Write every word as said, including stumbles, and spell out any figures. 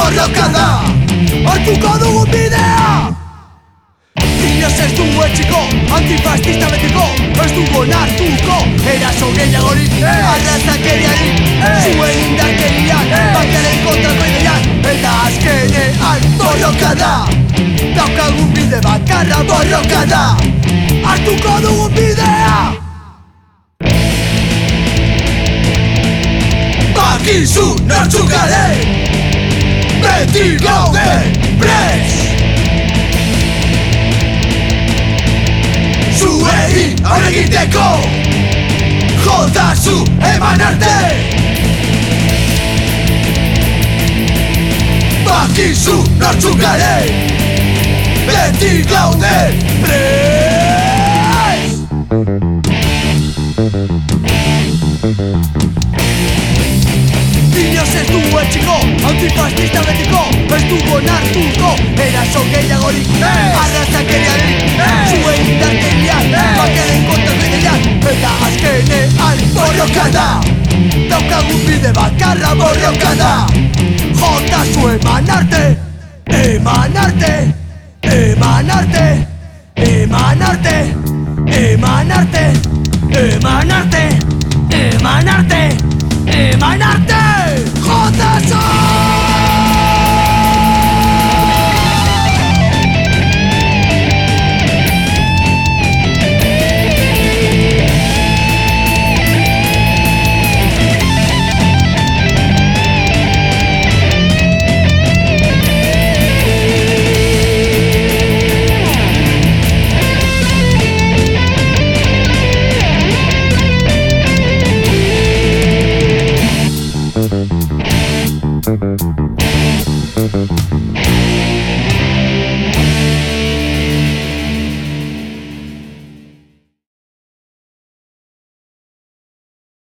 borroka da. Hartuko dugun bidea. Inoz ez dugu etxiko, antifascista betiko. Ez dugu onartuko, eraso gehiagorik, arrazakeriarik, zuen indarkeriak, bankaren kontrako ideiak. Eta azkenean borroka da. Daukagun bide bakarra borroka da. Hartuko dugun bidea. Bakizu nortzuk garen, beti gaude prest. Zuei aurre egiteko, jodazu eman arte. Bakizu nortzuk garen, beti gaude prest. Inoz ez dugu etxiko, antifascista betiko. Ez dugu onartuko, eraso gehiagorik, arrazakeriarik, zuen indarkeriak, bankaren kontrako ideiak. Eta azkenean borroka da. Daukagun bide bakarra borroka da. Jotazu eman arte, eman arte, eman arte, eman arte, eman arte, eman arte, eman arte, eman arte. Jotazu! Thank you.